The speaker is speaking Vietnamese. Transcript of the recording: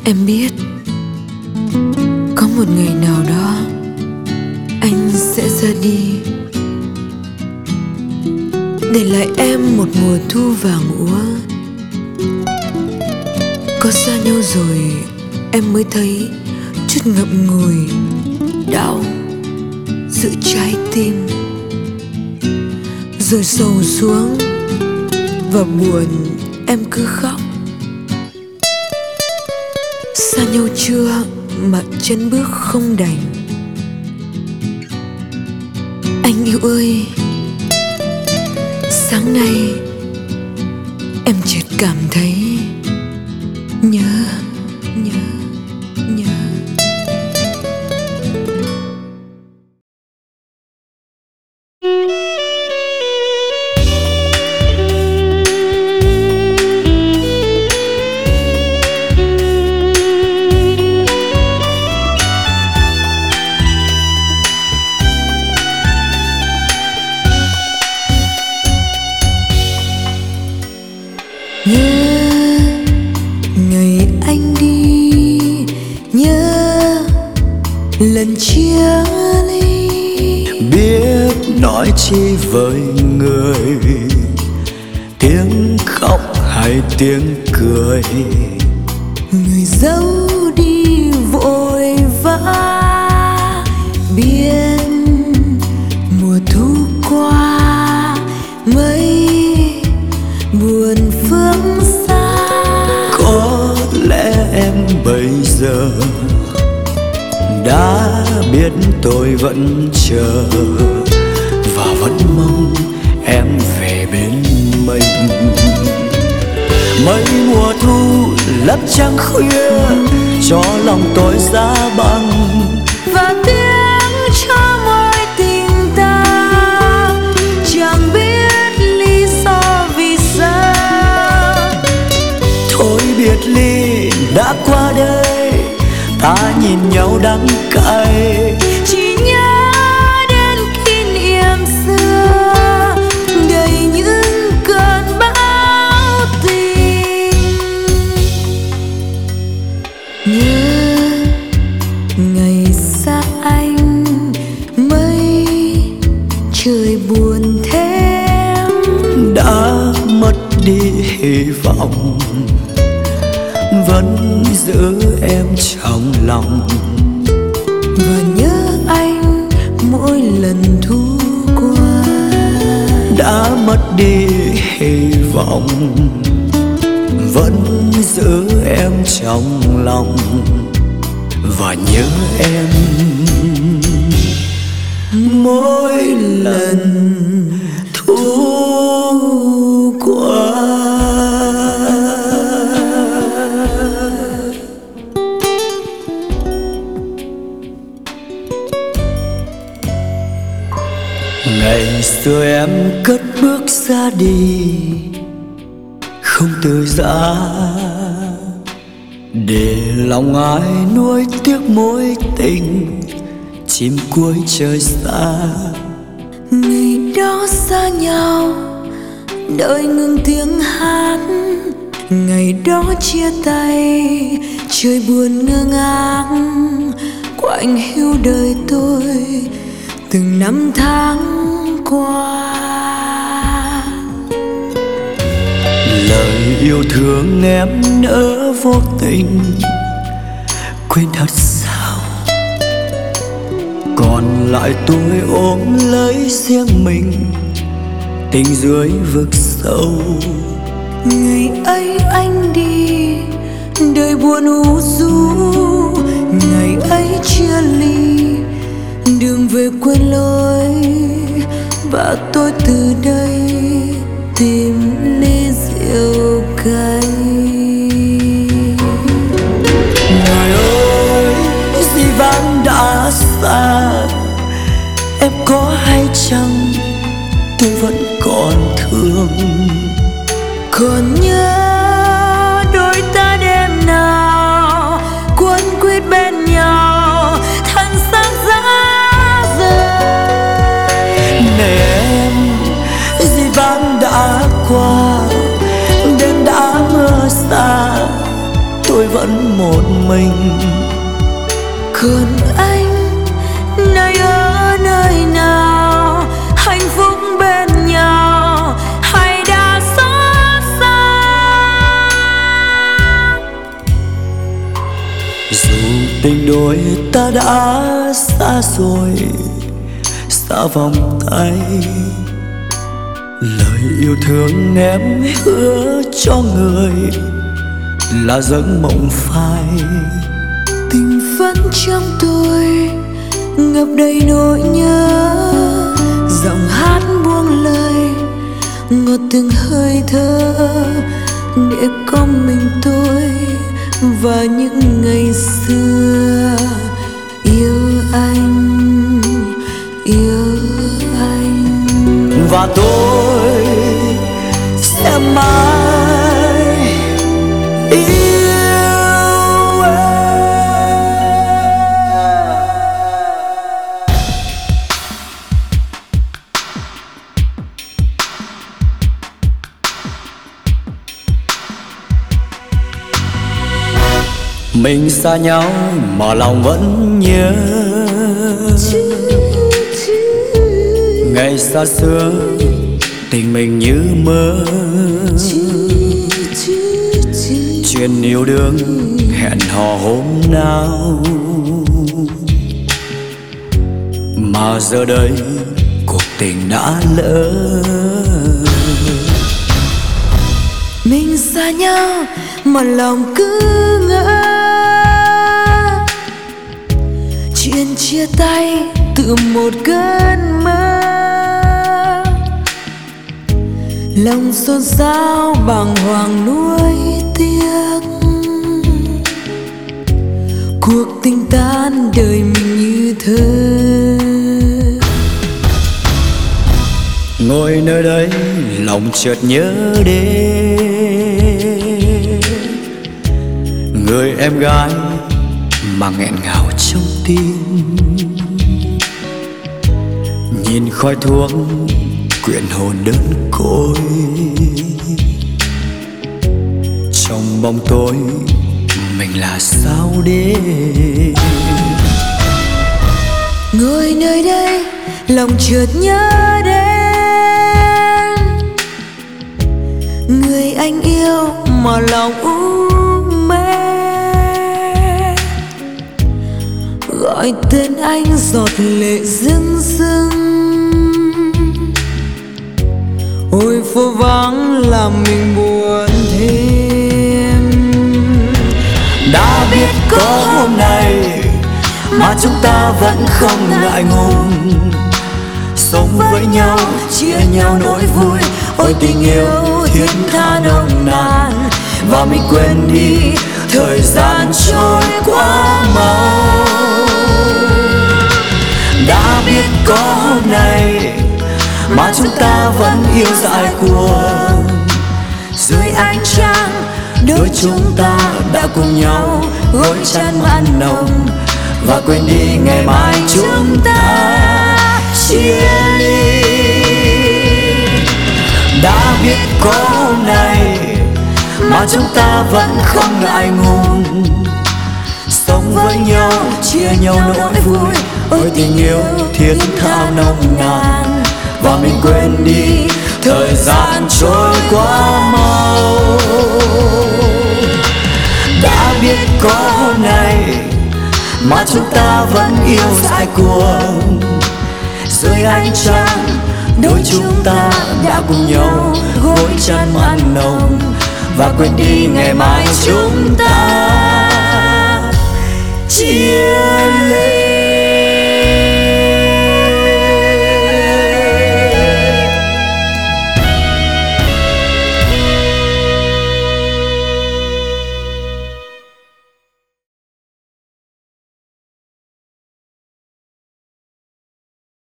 Em biết có một ngày nào đó anh sẽ ra đi, để lại em một mùa thu vàng úa. Có xa nhau rồi em mới thấy chút ngậm ngùi đau giữa trái tim, rồi sầu xuống và buồn em cứ khóc. Xa nhau chưa mà chân bước không đành. Anh yêu ơi, sáng nay em chợt cảm thấy nhớ. Nhớ ngày anh đi, nhớ lần chia ly. Biết nói chi với người, tiếng khóc hay tiếng cười. Người dấu đi vội vã, biết mùa thu qua mấy buồn phương xa. Có lẽ em bây giờ đã biết tôi vẫn chờ và vẫn mong em về bên mình. Mấy mùa thu lấp trăng khuya cho lòng tôi giá băng, Và tiếng cho môi tình ta chẳng biết lý do vì sao. thôi biệt ly đã qua đây, ta nhìn nhau đắng cay. Chỉ nhớ đến kỷ niệm xưa đầy những cơn bão tình. Nhớ ngày xa anh mấy trời buồn thêm. Đã mất đi hy vọng, vẫn giữ em trong lòng. Và nhớ anh mỗi lần thu qua. Đã mất đi hy vọng, vẫn giữ em trong lòng. Và nhớ em mỗi lần thu qua. Ngày xưa em cất bước ra đi, không từ giã, để lòng ai nuối tiếc mối tình chim cuối trời xa. Ngày đó xa nhau đợi ngừng tiếng hát, ngày đó chia tay trời buồn ngơ ngác. Quạnh hiu đời tôi từng năm tháng qua. Lời yêu thương em nỡ vô tình, quên thật sao. Còn lại tôi ôm lấy riêng mình, tình dưới vực sâu. Ngày ấy anh đi đời buồn u du, ngày ấy chia ly đường về quên lối. Và tôi từ đây tìm ly rượu cay. Người ơi, dĩ vãng đã xa, em có hay chăng tôi vẫn còn thương. Còn nhớ đôi ta đêm nào cuốn quýt bên nhau, thân xác giá rời. Này em, dĩ vãng đã qua, đêm đã vẫn một mình. Còn anh nay ở nơi nào, hạnh phúc bên nhau hay đã xót xa? Dù tình đôi ta đã xa rồi, xa vòng tay, lời yêu thương em hứa cho người là giấc mộng phai. Tình vẫn trong tôi ngập đầy nỗi nhớ, giọng hát buông lời ngọt từng hơi thở, để có mình tôi và những ngày xưa. Yêu anh, yêu anh, Và tôi sẽ mãi yêu em. Mình xa nhau mà lòng vẫn nhớ, ngày xa xưa tình mình như mơ. Chuyện yêu đương hẹn hò hôm nào, mà giờ đây cuộc tình đã lỡ. Mình xa nhau mà lòng cứ ngỡ, chuyện chia tay tự một cơn mơ. Lòng xôn xao bàng hoàng nuối tiếc, cuộc tình tan đời mình như thơ. Ngồi nơi đây lòng chợt nhớ đến người em gái mà nghẹn ngào trong tim. Nhìn khói thuốc quyện hồn đơn côi, trong bóng tối mình là sao đến. Ngồi nơi đây lòng chợt nhớ đến người anh yêu mà lòng u mê, gọi tên anh giọt lệ rưng rưng. Ôi phố vắng làm mình buồn thêm. Đã biết có hôm nay mà chúng ta vẫn không ngại ngùng, sống với nhau chia nhau nỗi vui. Ôi tình yêu thiết tha nồng nàn, và mình quên đi thời gian trôi quá mau. Đã biết có hôm nay mà chúng ta vẫn yêu dại cuồng, dưới ánh trăng đôi chúng ta đã cùng nhau gối chăn màn nồng, và quên đi ngày mai chúng ta chia ly. Đã biết có hôm nay mà chúng ta vẫn không ngại ngùng, sống với nhau chia nhau nỗi vui. Ôi tình yêu thiết tha nồng nàn, và mình quên đi thời gian trôi quá mau. Đã biết có hôm nay mà chúng ta vẫn yêu dại cuồng, dưới ánh trăng đôi chúng ta đã cùng nhau gối chăn màn nồng, và quên đi ngày mai chúng ta